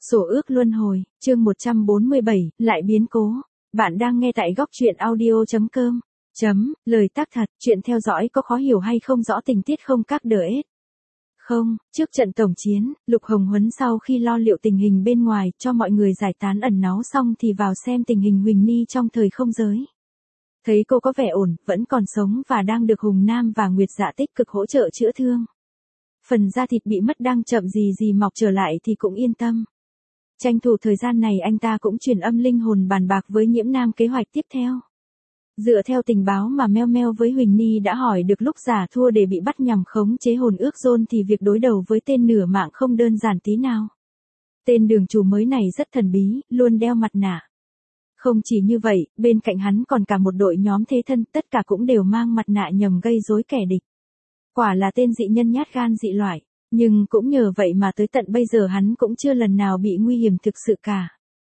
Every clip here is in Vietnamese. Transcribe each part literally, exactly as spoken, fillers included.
Sổ ước luân hồi, chương một trăm bốn mươi bảy, lại biến cố. Bạn đang nghe tại góc truyện audio chấm com. Chấm, lời tác thật, chuyện theo dõi có khó hiểu hay không rõ tình tiết không các đỡ ết. Không, trước trận tổng chiến, Lục Hồng Huấn sau khi lo liệu tình hình bên ngoài cho mọi người giải tán ẩn náu xong thì vào xem tình hình Huỳnh Ni trong thời không giới. Thấy cô có vẻ ổn, vẫn còn sống và đang được Hùng Nam và Nguyệt Dạ tích cực hỗ trợ chữa thương. Phần da thịt bị mất đang chậm gì gì mọc trở lại thì cũng yên tâm. Tranh thủ thời gian này anh ta cũng truyền âm linh hồn bàn bạc với Nhiễm Nam kế hoạch tiếp theo. Dựa theo tình báo mà Meo Meo với Huỳnh Ni đã hỏi được lúc giả thua để bị bắt nhằm khống chế hồn ước John thì việc đối đầu với tên nửa mạng không đơn giản tí nào. Tên đường chủ mới này rất thần bí, luôn đeo mặt nạ. Không chỉ như vậy, bên cạnh hắn còn cả một đội nhóm thế thân, tất cả cũng đều mang mặt nạ nhằm gây rối kẻ địch. Quả là tên dị nhân nhát gan dị loại. Nhưng cũng nhờ vậy mà tới tận bây giờ hắn cũng chưa lần nào bị nguy hiểm thực sự cả.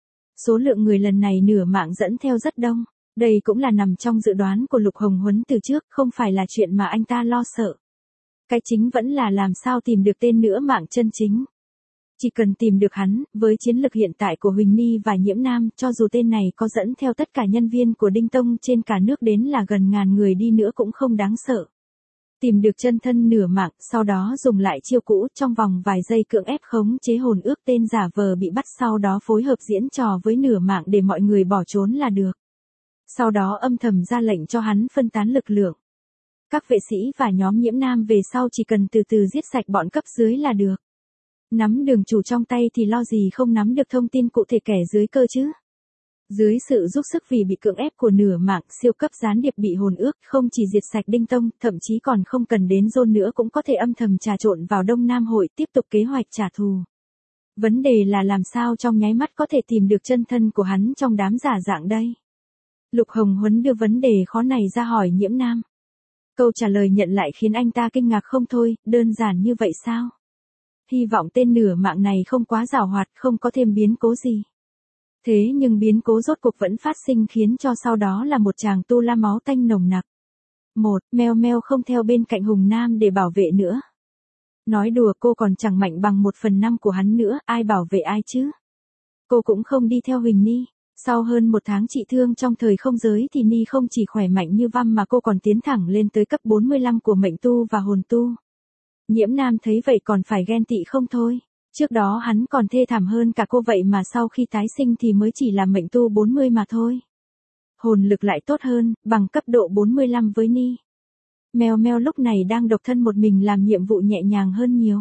Số lượng người lần này nửa mạng dẫn theo rất đông. Đây cũng là nằm trong dự đoán của Lục Hồng Huấn từ trước, không phải là chuyện mà anh ta lo sợ. Cái chính vẫn là làm sao tìm được tên nửa mạng chân chính. Chỉ cần tìm được hắn, với chiến lực hiện tại của Huỳnh Ni và Nhiễm Nam, cho dù tên này có dẫn theo tất cả nhân viên của Đinh Tông trên cả nước đến là gần ngàn người đi nữa cũng không đáng sợ. Tìm được chân thân nửa mạng, sau đó dùng lại chiêu cũ trong vòng vài giây cưỡng ép khống chế hồn ước tên giả vờ bị bắt, sau đó phối hợp diễn trò với nửa mạng để mọi người bỏ trốn là được. Sau đó âm thầm ra lệnh cho hắn phân tán lực lượng. Các vệ sĩ và nhóm Nhiễm Nam về sau chỉ cần từ từ giết sạch bọn cấp dưới là được. Nắm đường chủ trong tay thì lo gì không nắm được thông tin cụ thể kẻ dưới cơ chứ. Dưới sự giúp sức vì bị cưỡng ép của nửa mạng, siêu cấp gián điệp bị hồn ước không chỉ diệt sạch Đinh Tông, thậm chí còn không cần đến John nữa cũng có thể âm thầm trà trộn vào Đông Nam hội tiếp tục kế hoạch trả thù. Vấn đề là làm sao trong nháy mắt có thể tìm được chân thân của hắn trong đám giả dạng đây. Lục Hồng Huấn đưa vấn đề khó này ra hỏi Nhiễm Nam. Câu trả lời nhận lại khiến anh ta kinh ngạc không thôi, đơn giản như vậy sao? Hy vọng tên nửa mạng này không quá giàu hoạt, không có thêm biến cố gì. Thế nhưng biến cố rốt cuộc vẫn phát sinh khiến cho sau đó là một chàng tu la máu tanh nồng nặc. Một, Meo Meo không theo bên cạnh Hùng Nam để bảo vệ nữa. Nói đùa, cô còn chẳng mạnh bằng một phần năm của hắn nữa, ai bảo vệ ai chứ? Cô cũng không đi theo Huỳnh Ni. Sau hơn một tháng trị thương trong thời không giới thì Ni không chỉ khỏe mạnh như văm mà cô còn tiến thẳng lên tới cấp bốn mươi lăm của mệnh tu và hồn tu. Nhiễm Nam thấy vậy còn phải ghen tị không thôi. Trước đó hắn còn thê thảm hơn cả cô vậy mà sau khi tái sinh thì mới chỉ là mệnh tu bốn mươi mà thôi. Hồn lực lại tốt hơn, bằng cấp độ bốn mươi lăm với Ni. Meo Meo lúc này đang độc thân một mình làm nhiệm vụ nhẹ nhàng hơn nhiều.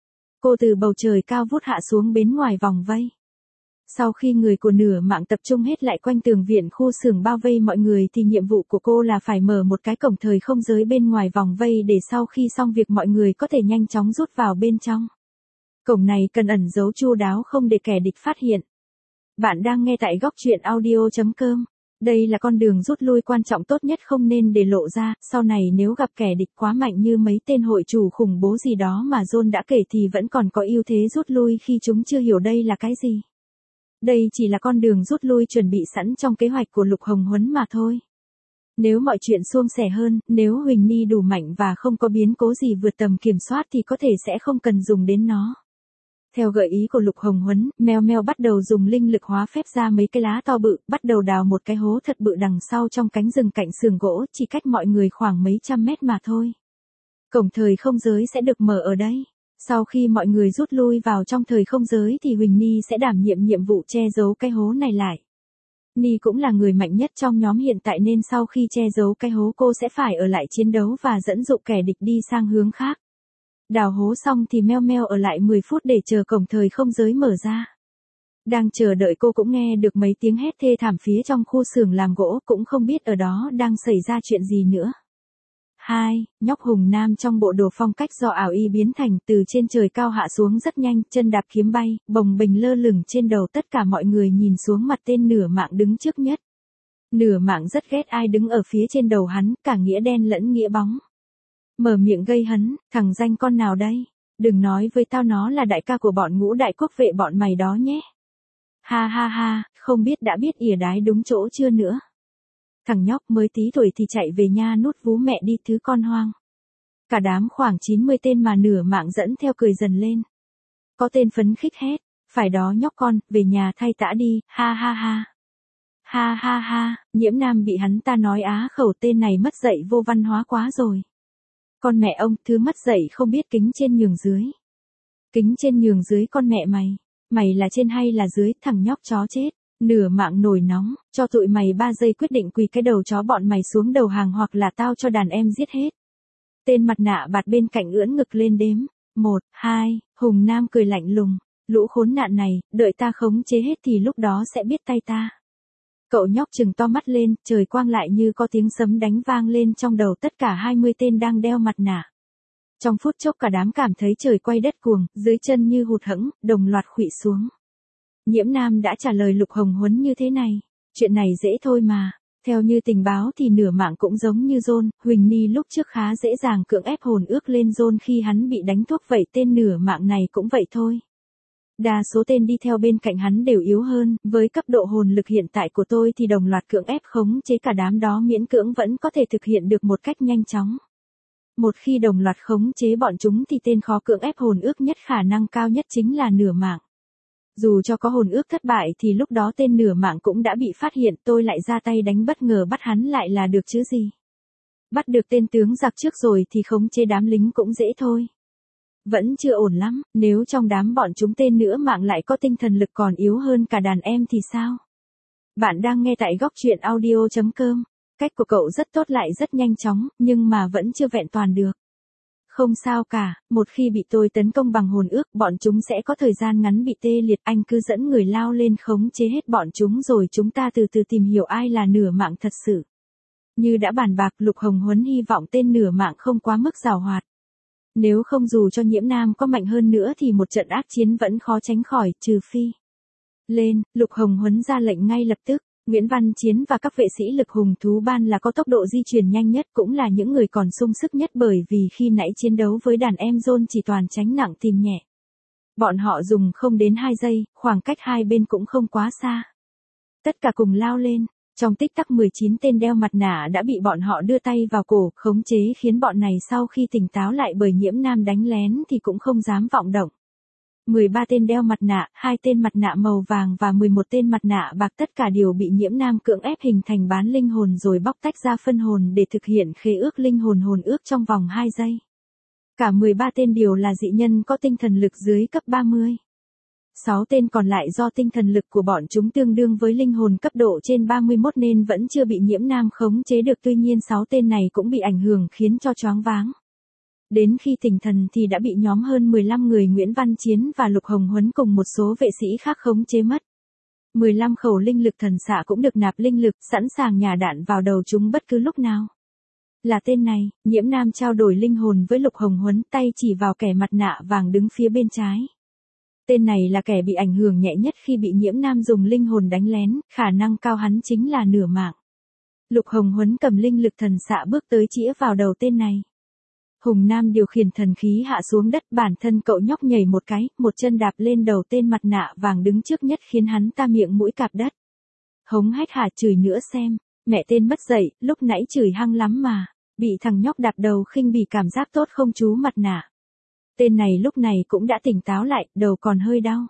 Cô từ bầu trời cao vút hạ xuống bên ngoài vòng vây. Sau khi người của nửa mạng tập trung hết lại quanh tường viện khu xưởng bao vây mọi người thì nhiệm vụ của cô là phải mở một cái cổng thời không giới bên ngoài vòng vây để sau khi xong việc mọi người có thể nhanh chóng rút vào bên trong. Cổng này cần ẩn giấu chu đáo không để kẻ địch phát hiện. Bạn đang nghe tại góc truyện audio chấm com. Đây là con đường rút lui quan trọng tốt nhất không nên để lộ ra, sau này nếu gặp kẻ địch quá mạnh như mấy tên hội chủ khủng bố gì đó mà John đã kể thì vẫn còn có ưu thế rút lui khi chúng chưa hiểu đây là cái gì. Đây chỉ là con đường rút lui chuẩn bị sẵn trong kế hoạch của Lục Hồng Huấn mà thôi. Nếu mọi chuyện suôn sẻ hơn, nếu Huỳnh Ni đủ mạnh và không có biến cố gì vượt tầm kiểm soát thì có thể sẽ không cần dùng đến nó. Theo gợi ý của Lục Hồng Huấn, Meo Meo bắt đầu dùng linh lực hóa phép ra mấy cái lá to bự, bắt đầu đào một cái hố thật bự đằng sau trong cánh rừng cạnh xưởng gỗ, chỉ cách mọi người khoảng mấy trăm mét mà thôi. Cổng thời không giới sẽ được mở ở đây. Sau khi mọi người rút lui vào trong thời không giới thì Huỳnh Ni sẽ đảm nhiệm nhiệm vụ che giấu cái hố này lại. Ni cũng là người mạnh nhất trong nhóm hiện tại nên sau khi che giấu cái hố cô sẽ phải ở lại chiến đấu và dẫn dụ kẻ địch đi sang hướng khác. Đào hố xong thì Meo Meo ở lại mười phút để chờ cổng thời không giới mở ra. Đang chờ đợi cô cũng nghe được mấy tiếng hét thê thảm phía trong khu xưởng làm gỗ, cũng không biết ở đó đang xảy ra chuyện gì nữa. Hai, nhóc Hùng Nam trong bộ đồ phong cách do ảo y biến thành từ trên trời cao hạ xuống rất nhanh, chân đạp kiếm bay, bồng bềnh lơ lửng trên đầu tất cả mọi người nhìn xuống mặt tên nửa mạng đứng trước nhất. Nửa mạng rất ghét ai đứng ở phía trên đầu hắn, cả nghĩa đen lẫn nghĩa bóng. Mở miệng gây hấn, thằng danh con nào đây? Đừng nói với tao nó là đại ca của bọn ngũ đại quốc vệ bọn mày đó nhé. Ha ha ha, không biết đã biết ỉa đái đúng chỗ chưa nữa. Thằng nhóc mới tí tuổi thì chạy về nha nút vú mẹ đi thứ con hoang. Cả đám khoảng chín mươi tên mà nửa mạng dẫn theo cười dần lên. Có tên phấn khích hét, Phải đó nhóc con, về nhà thay tã đi, ha ha ha. Ha ha ha, Nhiễm Nam bị hắn ta nói á khẩu, tên này mất dạy vô văn hóa quá rồi. Con mẹ ông, thứ mất dạy không biết kính trên nhường dưới. Kính trên nhường dưới con mẹ mày. Mày là trên hay là dưới, thằng nhóc chó chết. Nửa mạng nổi nóng, cho tụi mày ba giây quyết định quỳ cái đầu chó bọn mày xuống đầu hàng hoặc là tao cho đàn em giết hết. Tên mặt nạ bạt bên cạnh ưỡn ngực lên đếm. Một, hai, Hùng Nam cười lạnh lùng. Lũ khốn nạn này, đợi ta khống chế hết thì lúc đó sẽ biết tay ta. Cậu nhóc trừng to mắt lên, trời quang lại như có tiếng sấm đánh vang lên trong đầu tất cả hai mươi tên đang đeo mặt nạ. Trong phút chốc cả đám cảm thấy trời quay đất cuồng, dưới chân như hụt hẫng, đồng loạt khuỵu xuống. Nhiễm Nam đã trả lời Lục Hồng Huấn như thế này. Chuyện này dễ thôi mà. Theo như tình báo thì nửa mạng cũng giống như John, Huỳnh Ni lúc trước khá dễ dàng cưỡng ép hồn ước lên John khi hắn bị đánh thuốc, vậy tên nửa mạng này cũng vậy thôi. Đa số tên đi theo bên cạnh hắn đều yếu hơn, với cấp độ hồn lực hiện tại của tôi thì đồng loạt cưỡng ép khống chế cả đám đó miễn cưỡng vẫn có thể thực hiện được một cách nhanh chóng. Một khi đồng loạt khống chế bọn chúng thì tên khó cưỡng ép hồn ước nhất khả năng cao nhất chính là nửa mạng. Dù cho có hồn ước thất bại thì lúc đó tên nửa mạng cũng đã bị phát hiện, tôi lại ra tay đánh bất ngờ bắt hắn lại là được chứ gì. Bắt được tên tướng giặc trước rồi thì khống chế đám lính cũng dễ thôi. Vẫn chưa ổn lắm, nếu trong đám bọn chúng tên nửa mạng lại có tinh thần lực còn yếu hơn cả đàn em thì sao? Bạn đang nghe tại góc truyện audio chấm com. Cách của cậu rất tốt lại rất nhanh chóng, nhưng mà vẫn chưa vẹn toàn được. Không sao cả, một khi bị tôi tấn công bằng hồn ước, bọn chúng sẽ có thời gian ngắn bị tê liệt, anh cứ dẫn người lao lên khống chế hết bọn chúng rồi chúng ta từ từ tìm hiểu ai là nửa mạng thật sự. Như đã bàn bạc, Lục Hồng Huấn hy vọng tên nửa mạng không quá mức giàu hoạt. Nếu không dù cho Nhiễm Nam có mạnh hơn nữa thì một trận ác chiến vẫn khó tránh khỏi, trừ phi. Lên, Lục Hồng Huấn ra lệnh ngay lập tức. Nguyễn Văn Chiến và các vệ sĩ lực hùng thú ban là có tốc độ di chuyển nhanh nhất, cũng là những người còn sung sức nhất, bởi vì khi nãy chiến đấu với đàn em John chỉ toàn tránh nặng tìm nhẹ. Bọn họ dùng không đến hai giây, khoảng cách hai bên cũng không quá xa. Tất cả cùng lao lên, trong tích tắc mười chín tên đeo mặt nạ đã bị bọn họ đưa tay vào cổ, khống chế, khiến bọn này sau khi tỉnh táo lại bởi Nhiễm Nam đánh lén thì cũng không dám vọng động. mười ba tên đeo mặt nạ, hai tên mặt nạ màu vàng và mười một tên mặt nạ bạc tất cả đều bị Nhiễm Nam cưỡng ép hình thành bán linh hồn rồi bóc tách ra phân hồn để thực hiện khế ước linh hồn hồn ước trong vòng hai giây. Cả mười ba tên đều là dị nhân có tinh thần lực dưới cấp ba mươi. sáu tên còn lại do tinh thần lực của bọn chúng tương đương với linh hồn cấp độ trên ba mươi mốt nên vẫn chưa bị Nhiễm Nam khống chế được, tuy nhiên sáu tên này cũng bị ảnh hưởng khiến cho choáng váng. Đến khi tỉnh thần thì đã bị nhóm hơn mười lăm người Nguyễn Văn Chiến và Lục Hồng Huấn cùng một số vệ sĩ khác khống chế mất. mười lăm khẩu linh lực thần xạ cũng được nạp linh lực, sẵn sàng nhả đạn vào đầu chúng bất cứ lúc nào. Là tên này, Nhiễm Nam trao đổi linh hồn với Lục Hồng Huấn, tay chỉ vào kẻ mặt nạ vàng đứng phía bên trái. Tên này là kẻ bị ảnh hưởng nhẹ nhất khi bị Nhiễm Nam dùng linh hồn đánh lén, khả năng cao hắn chính là nửa mạng. Lục Hồng Huấn cầm linh lực thần xạ bước tới chĩa vào đầu tên này. Hùng Nam điều khiển thần khí hạ xuống đất, bản thân cậu nhóc nhảy một cái, một chân đạp lên đầu tên mặt nạ vàng đứng trước nhất khiến hắn ta miệng mũi cạp đất. Hống hách hả, chửi nữa xem, mẹ tên mất dạy, lúc nãy chửi hăng lắm mà, bị thằng nhóc đạp đầu khinh bỉ cảm giác tốt không chú mặt nạ. Tên này lúc này cũng đã tỉnh táo lại, đầu còn hơi đau.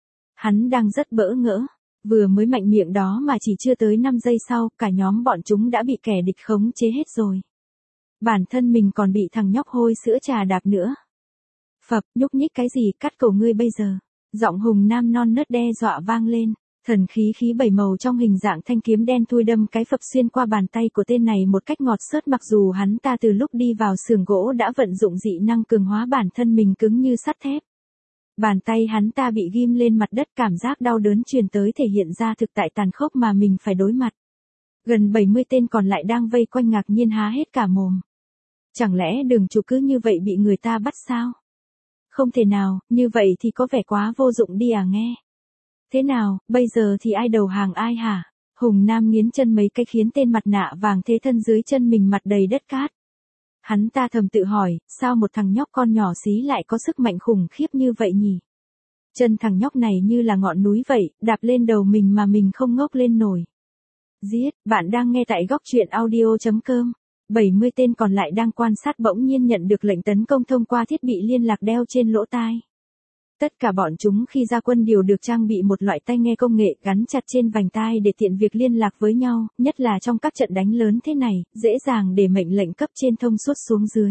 Hắn đang rất bỡ ngỡ, vừa mới mạnh miệng đó mà chỉ chưa tới năm giây sau, cả nhóm bọn chúng đã bị kẻ địch khống chế hết rồi. Bản thân mình còn bị thằng nhóc hôi sữa trà đạp nữa. Phập, nhúc nhích cái gì, cắt cổ ngươi bây giờ. Giọng Hùng Nam non nớt đe dọa vang lên, thần khí khí bảy màu trong hình dạng thanh kiếm đen thui đâm cái phập xuyên qua bàn tay của tên này một cách ngọt xớt, mặc dù hắn ta từ lúc đi vào xưởng gỗ đã vận dụng dị năng cường hóa bản thân mình cứng như sắt thép. Bàn tay hắn ta bị ghim lên mặt đất, cảm giác đau đớn truyền tới thể hiện ra thực tại tàn khốc mà mình phải đối mặt. Gần bảy mươi tên còn lại đang vây quanh ngạc nhiên há hết cả mồm. Chẳng lẽ Đường Chủ cứ như vậy bị người ta bắt sao? Không thể nào, như vậy thì có vẻ quá vô dụng đi à nghe. Thế nào, bây giờ thì ai đầu hàng ai hả? Hùng Nam nghiến chân mấy cái khiến tên mặt nạ vàng thế thân dưới chân mình mặt đầy đất cát. Hắn ta thầm tự hỏi, sao một thằng nhóc con nhỏ xí lại có sức mạnh khủng khiếp như vậy nhỉ? Chân thằng nhóc này như là ngọn núi vậy, đạp lên đầu mình mà mình không ngóc lên nổi. Giết, bạn đang nghe tại góc truyện audio chấm com. bảy mươi tên còn lại đang quan sát bỗng nhiên nhận được lệnh tấn công thông qua thiết bị liên lạc đeo trên lỗ tai. Tất cả bọn chúng khi ra quân đều được trang bị một loại tai nghe công nghệ gắn chặt trên vành tai để tiện việc liên lạc với nhau, nhất là trong các trận đánh lớn thế này, dễ dàng để mệnh lệnh cấp trên thông suốt xuống dưới.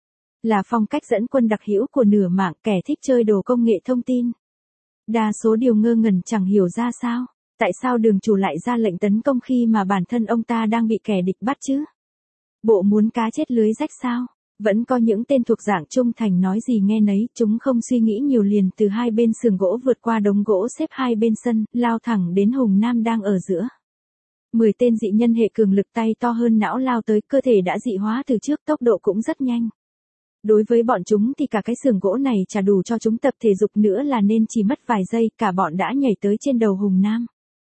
Là phong cách dẫn quân đặc hữu của nửa mạng kẻ thích chơi đồ công nghệ thông tin. Đa số điều ngơ ngẩn chẳng hiểu ra sao, tại sao đường chủ lại ra lệnh tấn công khi mà bản thân ông ta đang bị kẻ địch bắt chứ? Bộ muốn cá chết lưới rách sao? Vẫn có những tên thuộc dạng trung thành nói gì nghe nấy, chúng không suy nghĩ nhiều liền từ hai bên sườn gỗ vượt qua đống gỗ xếp hai bên sân, lao thẳng đến Hùng Nam đang ở giữa. Mười tên dị nhân hệ cường lực tay to hơn não lao tới, cơ thể đã dị hóa từ trước, tốc độ cũng rất nhanh. Đối với bọn chúng thì cả cái sườn gỗ này chả đủ cho chúng tập thể dục nữa là nên chỉ mất vài giây, cả bọn đã nhảy tới trên đầu Hùng Nam.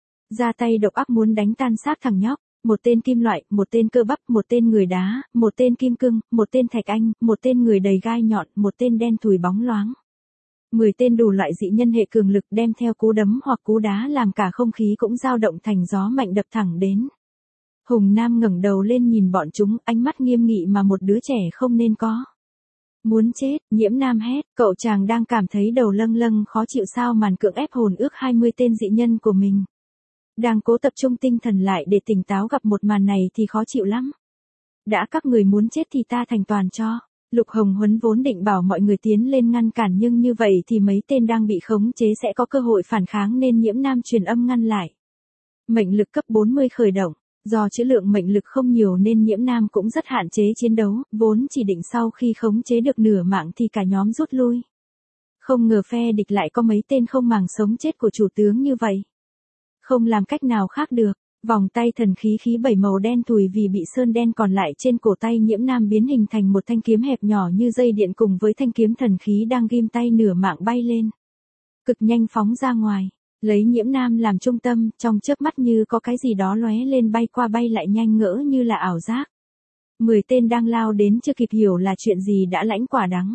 Ra tay độc ác muốn đánh tan xác thằng nhóc. Một tên kim loại, một tên cơ bắp, một tên người đá, một tên kim cương, một tên thạch anh, một tên người đầy gai nhọn, một tên đen thùi bóng loáng. Mười tên đủ loại dị nhân hệ cường lực đem theo cú đấm hoặc cú đá làm cả không khí cũng dao động thành gió mạnh đập thẳng đến. Hùng Nam ngẩng đầu lên nhìn bọn chúng, ánh mắt nghiêm nghị mà một đứa trẻ không nên có. Muốn chết, Nhiễm Nam hét, cậu chàng đang cảm thấy đầu lâng lâng khó chịu sao màn cưỡng ép hồn ước hai mươi tên dị nhân của mình. Đang cố tập trung tinh thần lại để tỉnh táo gặp một màn này thì khó chịu lắm. Đã các người muốn chết thì ta thành toàn cho. Lục Hồng Huấn vốn định bảo mọi người tiến lên ngăn cản nhưng như vậy thì mấy tên đang bị khống chế sẽ có cơ hội phản kháng nên Nhiễm Nam truyền âm ngăn lại. Mệnh lực cấp bốn mươi khởi động. Do chữ lượng mệnh lực không nhiều nên Nhiễm Nam cũng rất hạn chế chiến đấu, vốn chỉ định sau khi khống chế được nửa mạng thì cả nhóm rút lui. Không ngờ phe địch lại có mấy tên không màng sống chết của chủ tướng như vậy. Không làm cách nào khác được, vòng tay thần khí khí bảy màu đen thùi vì bị sơn đen còn lại trên cổ tay Nhiễm Nam biến hình thành một thanh kiếm hẹp nhỏ như dây điện cùng với thanh kiếm thần khí đang ghim tay nửa mạng bay lên. Cực nhanh phóng ra ngoài, lấy Nhiễm Nam làm trung tâm, trong chớp mắt như có cái gì đó lóe lên bay qua bay lại nhanh ngỡ như là ảo giác. Mười tên đang lao đến chưa kịp hiểu là chuyện gì đã lãnh quả đắng.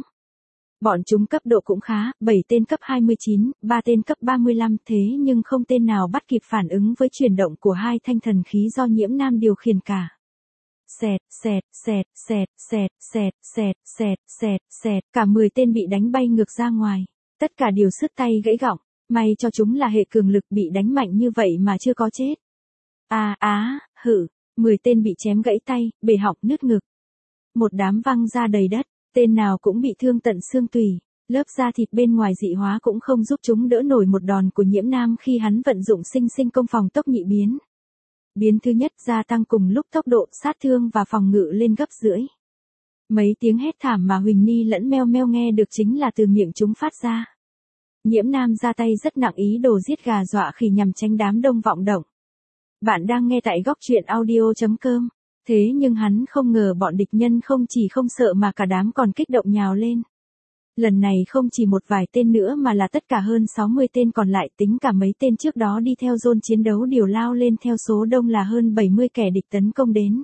Bọn chúng cấp độ cũng khá, bảy tên cấp hai mươi chín, ba tên cấp ba mươi lăm thế nhưng không tên nào bắt kịp phản ứng với chuyển động của hai thanh thần khí do Nhiễm Nam điều khiển cả. Xẹt, xẹt, xẹt, xẹt, xẹt, xẹt, xẹt, xẹt, xẹt, xẹt, cả mười tên bị đánh bay ngược ra ngoài. Tất cả đều sứt tay gãy gọng, may cho chúng là hệ cường lực bị đánh mạnh như vậy mà chưa có chết. À á, hử, mười tên bị chém gãy tay, bể họng nứt ngực. Một đám văng ra đầy đất. Tên nào cũng bị thương tận xương tủy, lớp da thịt bên ngoài dị hóa cũng không giúp chúng đỡ nổi một đòn của Nhiễm Nam khi hắn vận dụng sinh sinh công phòng tốc nhị biến. Biến thứ nhất gia tăng cùng lúc tốc độ sát thương và phòng ngự lên gấp rưỡi. Mấy tiếng hét thảm mà Huỳnh Ni lẫn Meo Meo nghe được chính là từ miệng chúng phát ra. Nhiễm Nam ra tay rất nặng ý đồ giết gà dọa khỉ nhằm tránh đám đông vọng động. Bạn đang nghe tại góc truyện audio chấm com. Thế nhưng hắn không ngờ bọn địch nhân không chỉ không sợ mà cả đám còn kích động nhào lên. Lần này không chỉ một vài tên nữa mà là tất cả hơn sáu mươi tên còn lại, tính cả mấy tên trước đó đi theo zone chiến đấu đều lao lên theo số đông là hơn bảy mươi kẻ địch tấn công đến.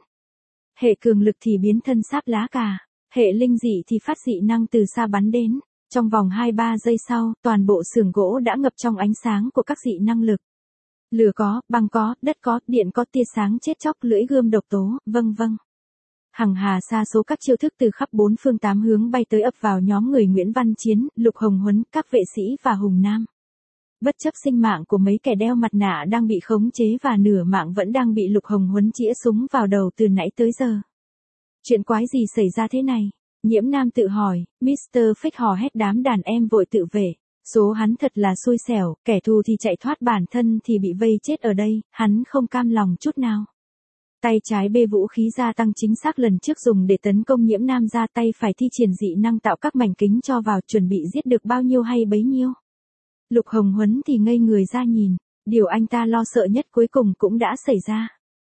Hệ cường lực thì biến thân sáp lá cà, hệ linh dị thì phát dị năng từ xa bắn đến. Trong vòng hai ba giây sau, toàn bộ xưởng gỗ đã ngập trong ánh sáng của các dị năng lực. Lửa có, băng có, đất có, điện có, tia sáng chết chóc, lưỡi gươm độc tố, vâng vâng. Hằng hà sa số các chiêu thức từ khắp bốn phương tám hướng bay tới ập vào nhóm người Nguyễn Văn Chiến, Lục Hồng Huấn, các vệ sĩ và Hùng Nam. Bất chấp sinh mạng của mấy kẻ đeo mặt nạ đang bị khống chế và nửa mạng vẫn đang bị Lục Hồng Huấn chĩa súng vào đầu từ nãy tới giờ. Chuyện quái gì xảy ra thế này? Nhiễm Nam tự hỏi, mít tơ Fake hò hét đám đàn em vội tự vệ. Số hắn thật là xui xẻo, kẻ thù thì chạy thoát bản thân thì bị vây chết ở đây, hắn không cam lòng chút nào. Tay trái bê vũ khí gia tăng chính xác lần trước dùng để tấn công Nhiễm Nam ra, tay phải thi triển dị năng tạo các mảnh kính cho vào, chuẩn bị giết được bao nhiêu hay bấy nhiêu. Lục Hồng Huấn thì ngây người ra nhìn, điều anh ta lo sợ nhất cuối cùng cũng đã xảy ra.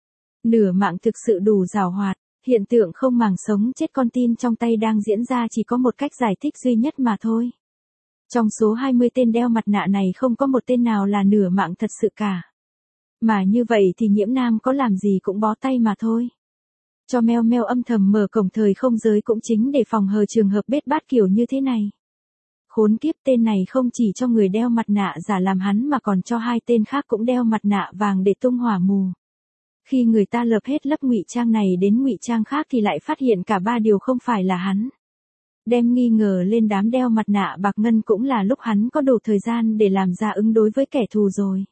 Nửa mạng thực sự đủ giàu hoạt, hiện tượng không màng sống chết con tin trong tay đang diễn ra chỉ có một cách giải thích duy nhất mà thôi. Trong số hai mươi tên đeo mặt nạ này không có một tên nào là nửa mạng thật sự cả. Mà như vậy thì Nhiễm Nam có làm gì cũng bó tay mà thôi. Cho Meo Meo âm thầm mở cổng thời không giới cũng chính để phòng hờ trường hợp bết bát kiểu như thế này. Khốn kiếp, tên này không chỉ cho người đeo mặt nạ giả làm hắn mà còn cho hai tên khác cũng đeo mặt nạ vàng để tung hỏa mù. Khi người ta lợp hết lớp ngụy trang này đến ngụy trang khác thì lại phát hiện cả ba điều không phải là hắn. Đem nghi ngờ lên đám đeo mặt nạ bạc ngân cũng là lúc hắn có đủ thời gian để làm ra ứng đối với kẻ thù rồi.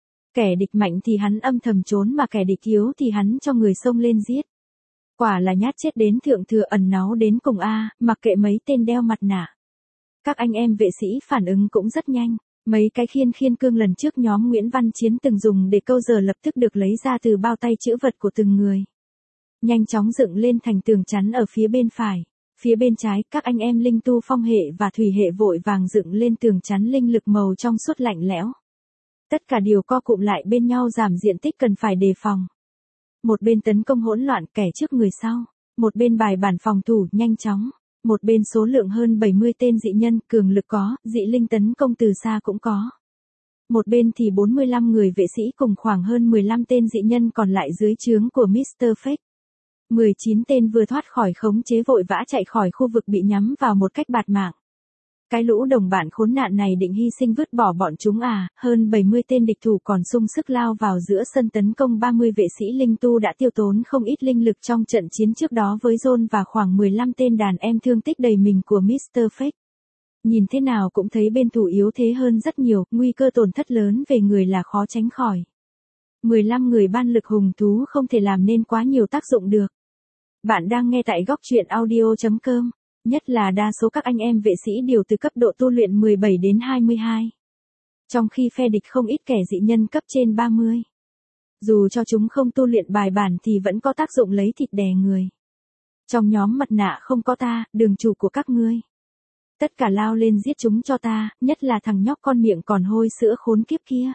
Kẻ địch mạnh thì hắn âm thầm trốn mà kẻ địch yếu thì hắn cho người xông lên giết. Quả là nhát chết đến thượng thừa ẩn náu đến cùng a, mặc kệ mấy tên đeo mặt nạ. Các anh em vệ sĩ phản ứng cũng rất nhanh. Mấy cái khiên khiên cương lần trước nhóm Nguyễn Văn Chiến từng dùng để câu giờ lập tức được lấy ra từ bao tay chữ vật của từng người. Nhanh chóng dựng lên thành tường chắn ở phía bên phải. Phía bên trái, các anh em linh tu phong hệ và thủy hệ vội vàng dựng lên tường chắn linh lực màu trong suốt lạnh lẽo. Tất cả đều co cụm lại bên nhau giảm diện tích cần phải đề phòng. Một bên tấn công hỗn loạn kẻ trước người sau. Một bên bài bản phòng thủ nhanh chóng. Một bên số lượng hơn bảy mươi tên dị nhân cường lực có, dị linh tấn công từ xa cũng có. Một bên thì bốn mươi lăm người vệ sĩ cùng khoảng hơn mười lăm tên dị nhân còn lại dưới trướng của mít tơ Fake. mười chín tên vừa thoát khỏi khống chế vội vã chạy khỏi khu vực bị nhắm vào một cách bạt mạng. Cái lũ đồng bạn khốn nạn này định hy sinh vứt bỏ bọn chúng à, hơn bảy mươi tên địch thủ còn sung sức lao vào giữa sân tấn công ba mươi vệ sĩ linh tu đã tiêu tốn không ít linh lực trong trận chiến trước đó với John và khoảng mười lăm tên đàn em thương tích đầy mình của mít tơ Fake. Nhìn thế nào cũng thấy bên thủ yếu thế hơn rất nhiều, nguy cơ tổn thất lớn về người là khó tránh khỏi. mười lăm người ban lực hùng thú không thể làm nên quá nhiều tác dụng được. Bạn đang nghe tại góc truyện audio chấm com. Nhất là đa số các anh em vệ sĩ đều từ cấp độ tu luyện mười bảy đến hai mươi hai. Trong khi phe địch không ít kẻ dị nhân cấp trên ba mươi. Dù cho chúng không tu luyện bài bản thì vẫn có tác dụng lấy thịt đè người. Trong nhóm mặt nạ không có ta, đường chủ của các ngươi. Tất cả lao lên giết chúng cho ta, nhất là thằng nhóc con miệng còn hôi sữa khốn kiếp kia.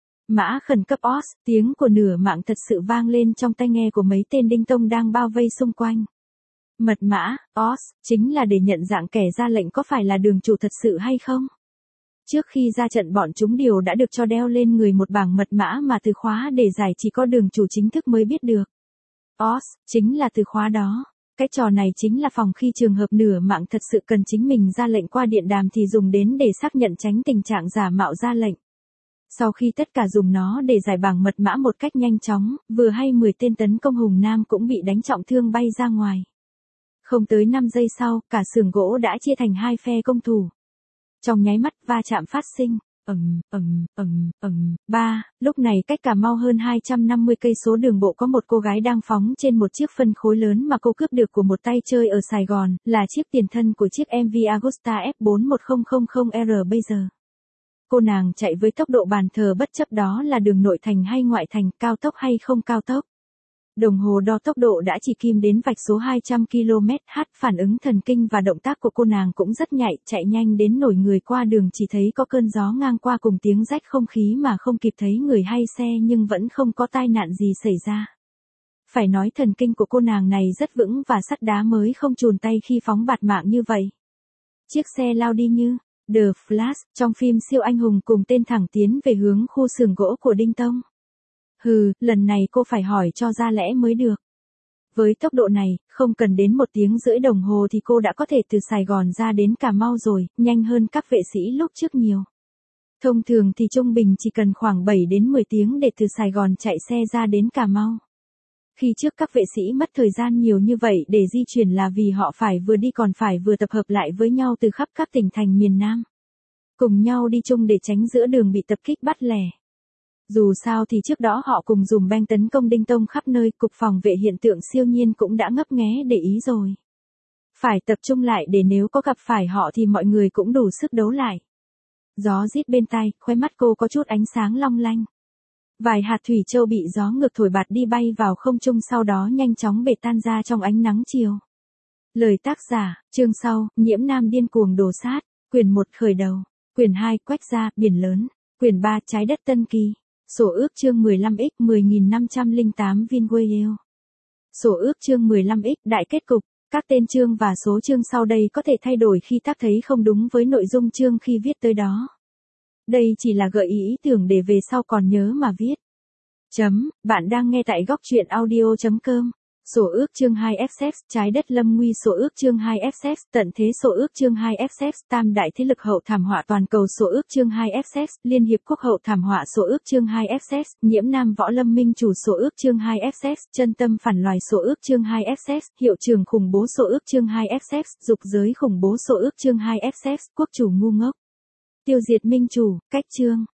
Mã khẩn cấp os, tiếng của nửa mạng thật sự vang lên trong tai nghe của mấy tên đinh tông đang bao vây xung quanh. Mật mã, os, chính là để nhận dạng kẻ ra lệnh có phải là đường chủ thật sự hay không? Trước khi ra trận bọn chúng đều đã được cho đeo lên người một bảng mật mã mà từ khóa để giải chỉ có đường chủ chính thức mới biết được. Os, chính là từ khóa đó. Cái trò này chính là phòng khi trường hợp nửa mạng thật sự cần chính mình ra lệnh qua điện đàm thì dùng đến để xác nhận tránh tình trạng giả mạo ra lệnh. Sau khi tất cả dùng nó để giải bảng mật mã một cách nhanh chóng, vừa hay mười tên tấn công hùng nam cũng bị đánh trọng thương bay ra ngoài. Không tới năm giây sau, cả xưởng gỗ đã chia thành hai phe công thủ. Trong nháy mắt va chạm phát sinh, ầm ầm ầm ầm, ba, lúc này cách Cà Mau hơn hai trăm năm mươi cây số đường bộ có một cô gái đang phóng trên một chiếc phân khối lớn mà cô cướp được của một tay chơi ở Sài Gòn, là chiếc tiền thân của chiếc em vê Agusta F bốn một không không không R bây giờ. Cô nàng chạy với tốc độ bàn thờ bất chấp đó là đường nội thành hay ngoại thành, cao tốc hay không cao tốc. Đồng hồ đo tốc độ đã chỉ kim đến vạch số hai trăm ki lô mét h, phản ứng thần kinh và động tác của cô nàng cũng rất nhạy, chạy nhanh đến nổi người qua đường chỉ thấy có cơn gió ngang qua cùng tiếng rách không khí mà không kịp thấy người hay xe nhưng vẫn không có tai nạn gì xảy ra. Phải nói thần kinh của cô nàng này rất vững và sắt đá mới không chùn tay khi phóng bạt mạng như vậy. Chiếc xe lao đi như The Flash trong phim siêu anh hùng cùng tên thẳng tiến về hướng khu xưởng gỗ của Đinh Tông. Hừ, lần này cô phải hỏi cho ra lẽ mới được. Với tốc độ này, không cần đến một tiếng rưỡi đồng hồ thì cô đã có thể từ Sài Gòn ra đến Cà Mau rồi, nhanh hơn các vệ sĩ lúc trước nhiều. Thông thường thì trung bình chỉ cần khoảng bảy đến mười tiếng để từ Sài Gòn chạy xe ra đến Cà Mau. Khi trước các vệ sĩ mất thời gian nhiều như vậy để di chuyển là vì họ phải vừa đi còn phải vừa tập hợp lại với nhau từ khắp các tỉnh thành miền Nam. Cùng nhau đi chung để tránh giữa đường bị tập kích bắt lẻ. Dù sao thì trước đó họ cùng dùng beng tấn công Đinh Tông khắp nơi, cục phòng vệ hiện tượng siêu nhiên cũng đã ngấp nghé để ý rồi. Phải tập trung lại để nếu có gặp phải họ thì mọi người cũng đủ sức đấu lại. Gió rít bên tai, khóe mắt cô có chút ánh sáng long lanh. Vài hạt thủy châu bị gió ngược thổi bạt đi bay vào không trung sau đó nhanh chóng bể tan ra trong ánh nắng chiều. Lời tác giả, chương sau, Nhiễm Nam điên cuồng đổ sát, quyển một khởi đầu, quyển hai quách gia, biển lớn, quyển ba trái đất Tân Kỳ. Sổ ước chương mười lăm x mười nghìn năm trăm lẻ tám Vinwale. Sổ ước chương mười lăm x đại kết cục. Các tên chương và số chương sau đây có thể thay đổi khi tác thấy không đúng với nội dung chương khi viết tới đó. Đây chỉ là gợi ý ý tưởng để về sau còn nhớ mà viết. Chấm, bạn đang nghe tại góc truyện audio chấm com. Sổ ước chương hai Essex, trái đất lâm nguy sổ ước chương hai Essex, tận thế sổ ước chương hai Essex, tam đại thế lực hậu thảm họa toàn cầu sổ ước chương hai Essex, Liên hiệp quốc hậu thảm họa sổ ước chương hai Essex, nhiễm nam võ lâm minh chủ sổ ước chương hai Essex, chân tâm phản loài sổ ước chương hai Essex, hiệu trường khủng bố sổ ước chương hai Essex, dục giới khủng bố sổ ước chương hai Essex, quốc chủ ngu ngốc. Tiêu diệt minh chủ, cách chương.